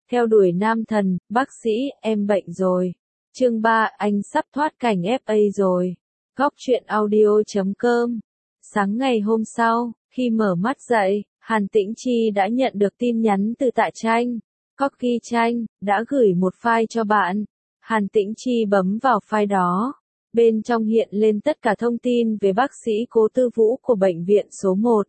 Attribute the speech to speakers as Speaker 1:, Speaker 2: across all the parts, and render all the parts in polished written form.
Speaker 1: Theo đuổi nam thần, bác sĩ, em bệnh rồi. Chương 3, anh sắp thoát cảnh FA rồi. Góc truyện audio.com. Sáng ngày hôm sau, khi mở mắt dậy, Hàn Tĩnh Chi đã nhận được tin nhắn từ Tạ Tranh. Cocky Tranh, đã gửi một file cho bạn. Hàn Tĩnh Chi bấm vào file đó. Bên trong hiện lên tất cả thông tin về bác sĩ Cố Tư Vũ của bệnh viện số 1.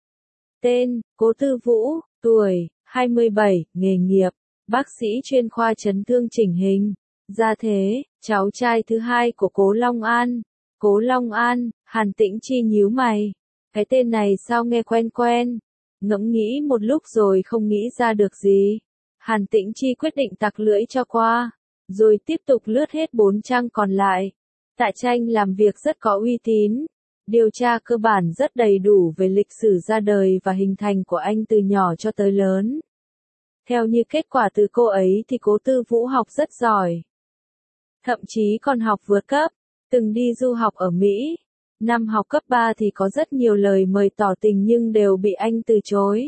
Speaker 1: Tên, Cố Tư Vũ, tuổi, 27, nghề nghiệp, bác sĩ chuyên khoa chấn thương chỉnh hình. Gia thế, cháu trai thứ hai của Cố Long An. Cố Long An, Hàn Tĩnh Chi nhíu mày. Cái tên này sao nghe quen quen. Ngẫm nghĩ một lúc rồi không nghĩ ra được gì. Hàn Tĩnh Chi quyết định tặc lưỡi cho qua, rồi tiếp tục lướt hết 4 trang còn lại. Tạ Tranh làm việc rất có uy tín. Điều tra cơ bản rất đầy đủ về lịch sử ra đời và hình thành của anh từ nhỏ cho tới lớn. Theo như kết quả từ cô ấy thì Cố Tư Vũ học rất giỏi. Thậm chí còn học vượt cấp, từng đi du học ở Mỹ. Năm học cấp 3 thì có rất nhiều lời mời tỏ tình nhưng đều bị anh từ chối.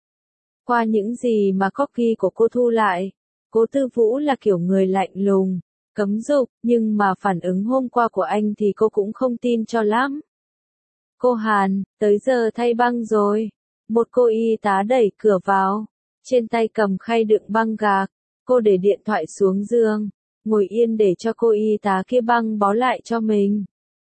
Speaker 1: Qua những gì mà Cocky của cô thu lại, Cố Tư Vũ là kiểu người lạnh lùng, cấm dục, nhưng mà phản ứng hôm qua của anh thì cô cũng không tin cho lắm. Cô Hàn, tới giờ thay băng rồi. Một cô y tá đẩy cửa vào, trên tay cầm khay đựng băng gạc. Cô để điện thoại xuống giường, ngồi yên để cho cô y tá kia băng bó lại cho mình.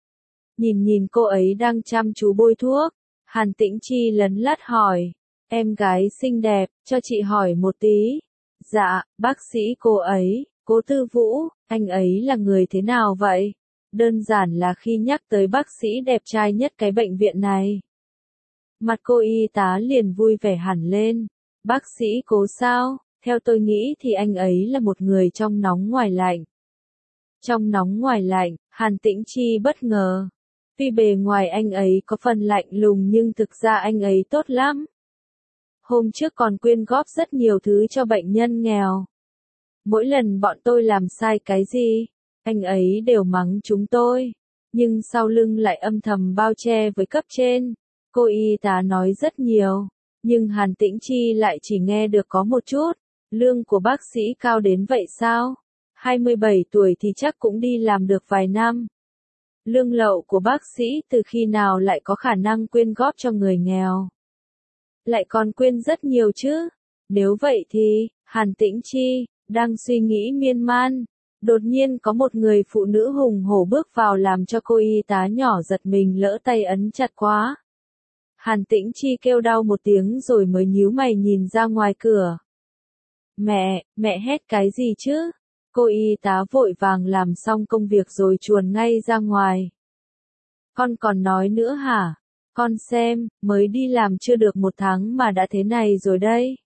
Speaker 1: Nhìn cô ấy đang chăm chú bôi thuốc, Hàn Tĩnh Chi lấn lắt hỏi, em gái xinh đẹp, cho chị hỏi một tí. Dạ, bác sĩ cô ấy, Cố Tư Vũ, anh ấy là người thế nào vậy? Đơn giản là khi nhắc tới bác sĩ đẹp trai nhất cái bệnh viện này. Mặt cô y tá liền vui vẻ hẳn lên. Bác sĩ Cố sao? Theo tôi nghĩ thì anh ấy là một người trong nóng ngoài lạnh. Trong nóng ngoài lạnh, Hàn Tĩnh Chi bất ngờ. Tuy bề ngoài anh ấy có phần lạnh lùng nhưng thực ra anh ấy tốt lắm. Hôm trước còn quyên góp rất nhiều thứ cho bệnh nhân nghèo. Mỗi lần bọn tôi làm sai cái gì, anh ấy đều mắng chúng tôi. Nhưng sau lưng lại âm thầm bao che với cấp trên. Cô y tá nói rất nhiều, nhưng Hàn Tĩnh Chi lại chỉ nghe được có một chút. Lương của bác sĩ cao đến vậy sao? 27 tuổi thì chắc cũng đi làm được vài năm. Lương lậu của bác sĩ từ khi nào lại có khả năng quyên góp cho người nghèo? Lại còn quyên rất nhiều chứ? Nếu vậy thì, Hàn Tĩnh Chi đang suy nghĩ miên man. Đột nhiên có một người phụ nữ hùng hổ bước vào làm cho cô y tá nhỏ giật mình lỡ tay ấn chặt quá. Hàn Tĩnh Chi kêu đau một tiếng rồi mới nhíu mày nhìn ra ngoài cửa. Mẹ hét cái gì chứ? Cô y tá vội vàng làm xong công việc rồi chuồn ngay ra ngoài. Con còn nói nữa hả? Con xem, mới đi làm chưa được 1 tháng mà đã thế này rồi đấy.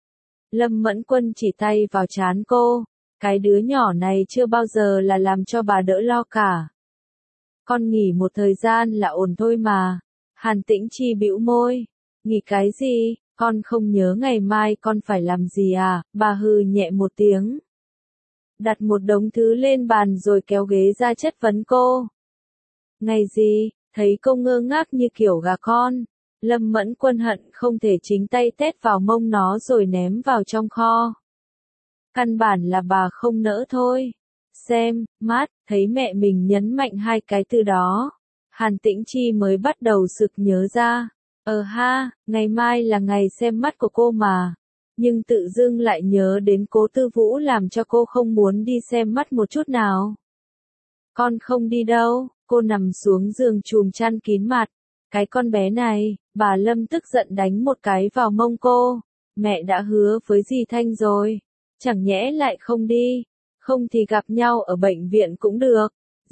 Speaker 1: Lâm Mẫn Quân chỉ tay vào trán cô. Cái đứa nhỏ này chưa bao giờ là làm cho bà đỡ lo cả. Con nghỉ một thời gian là ổn thôi mà. Hàn Tĩnh Chi bĩu môi. Nghỉ cái gì? Con không nhớ ngày mai con phải làm gì à? Bà hừ nhẹ một tiếng. Đặt một đống thứ lên bàn rồi kéo ghế ra chất vấn cô. Ngày gì? Thấy cô ngơ ngác như kiểu gà con. Lâm Mẫn Quân hận không thể chính tay tét vào mông nó rồi ném vào trong kho. Căn bản là bà không nỡ thôi. Xem, mát, thấy mẹ mình nhấn mạnh 2 cái từ đó. Hàn Tĩnh Chi mới bắt đầu sực nhớ ra. Ha, ngày mai là ngày xem mắt của cô mà. Nhưng tự dưng lại nhớ đến Cố Tư Vũ làm cho cô không muốn đi xem mắt một chút nào. Con không đi đâu, cô nằm xuống giường chùm chăn kín mặt. Cái con bé này, bà Lâm tức giận đánh một cái vào mông cô. Mẹ đã hứa với dì Thanh rồi. Chẳng nhẽ lại không đi, không thì gặp nhau ở bệnh viện cũng được.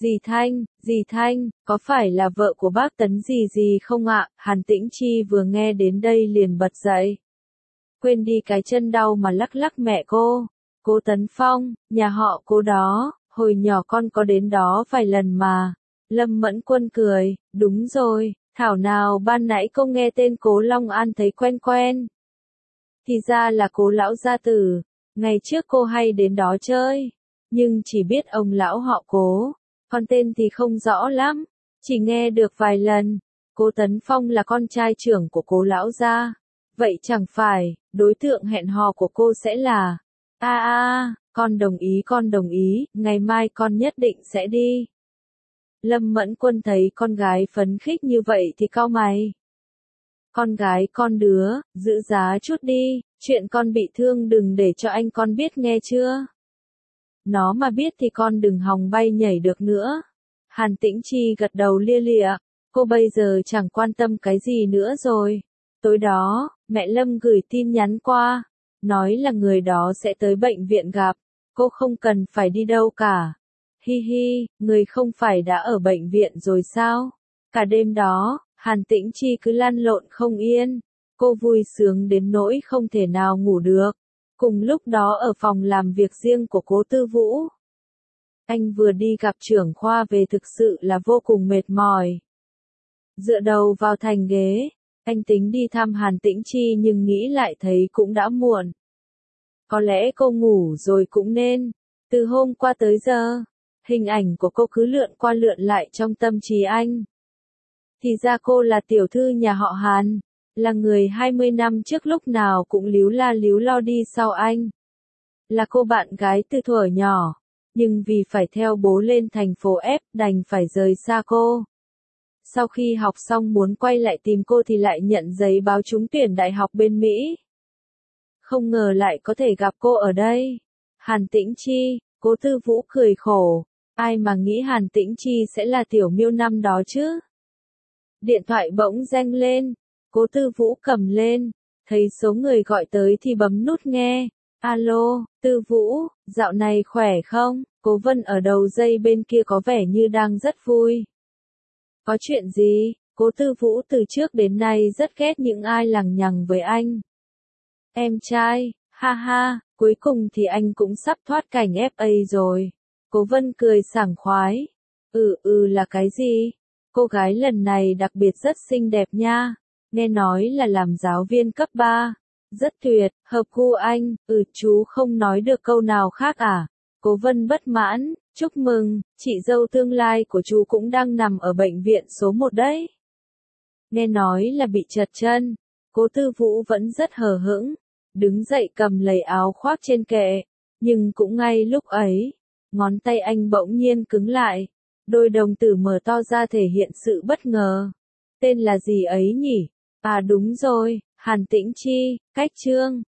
Speaker 1: Dì Thanh, có phải là vợ của bác Tấn gì không ạ? Hàn Tĩnh Chi vừa nghe đến đây liền bật dậy. Quên đi cái chân đau mà lắc lắc mẹ cô. Cố Tấn Phong, nhà họ Cố đó, hồi nhỏ con có đến đó vài lần mà. Lâm Mẫn Quân cười, đúng rồi, thảo nào ban nãy cô nghe tên Cố Long An thấy quen quen. Thì ra là Cố lão gia tử. Ngày trước cô hay đến đó chơi, nhưng chỉ biết ông lão họ Cố, còn tên thì không rõ lắm, chỉ nghe được vài lần. Cố Tấn Phong là con trai trưởng của Cố lão gia, vậy chẳng phải, đối tượng hẹn hò của cô sẽ là Con đồng ý, ngày mai con nhất định sẽ đi. Lâm Mẫn Quân thấy con gái phấn khích như vậy thì cau mày. Con gái con đứa, giữ giá chút đi, chuyện con bị thương đừng để cho anh con biết nghe chưa. Nó mà biết thì con đừng hòng bay nhảy được nữa. Hàn Tĩnh Chi gật đầu lia lịa, cô bây giờ chẳng quan tâm cái gì nữa rồi. Tối đó, mẹ Lâm gửi tin nhắn qua, nói là người đó sẽ tới bệnh viện gặp, cô không cần phải đi đâu cả. Hi hi, người không phải đã ở bệnh viện rồi sao? Cả đêm đó, Hàn Tĩnh Chi cứ lăn lộn không yên, cô vui sướng đến nỗi không thể nào ngủ được. Cùng lúc đó ở phòng làm việc riêng của Cố Tư Vũ, anh vừa đi gặp trưởng khoa về thực sự là vô cùng mệt mỏi. Dựa đầu vào thành ghế, anh tính đi thăm Hàn Tĩnh Chi nhưng nghĩ lại thấy cũng đã muộn. Có lẽ cô ngủ rồi cũng nên. Từ hôm qua tới giờ, hình ảnh của cô cứ lượn qua lượn lại trong tâm trí anh. Thì ra cô là tiểu thư nhà họ Hàn, là người 20 năm trước lúc nào cũng líu la líu lo đi sau anh. Là cô bạn gái từ thuở nhỏ, nhưng vì phải theo bố lên thành phố F đành phải rời xa cô. Sau khi học xong muốn quay lại tìm cô thì lại nhận giấy báo trúng tuyển đại học bên Mỹ. Không ngờ lại có thể gặp cô ở đây. Hàn Tĩnh Chi, Cố Tư Vũ cười khổ. Ai mà nghĩ Hàn Tĩnh Chi sẽ là tiểu miêu năm đó chứ? Điện thoại bỗng reng lên. Cố Tư Vũ cầm lên. Thấy số người gọi tới thì bấm nút nghe. Alo, Tư Vũ, dạo này khỏe không? Cố Vân ở đầu dây bên kia có vẻ như đang rất vui. Có chuyện gì? Cố Tư Vũ từ trước đến nay rất ghét những ai lằng nhằng với anh. Em trai, ha ha, cuối cùng thì anh cũng sắp thoát cảnh FA rồi. Cố Vân cười sảng khoái. Là cái gì? Cô gái lần này đặc biệt rất xinh đẹp nha. Nghe nói là làm giáo viên cấp 3. Rất tuyệt, hợp gu anh. Chú không nói được câu nào khác à? Cố Vân bất mãn. Chúc mừng, chị dâu tương lai của chú cũng đang nằm ở bệnh viện số 1 đấy. Nghe nói là bị trật chân. Cố Tư Vũ vẫn rất hờ hững. Đứng dậy cầm lấy áo khoác trên kệ. Nhưng cũng ngay lúc ấy, ngón tay anh bỗng nhiên cứng lại. Đôi đồng tử mở to ra thể hiện sự bất ngờ. Tên là gì ấy nhỉ? À đúng rồi, Hàn Tĩnh Chi, cách Trương.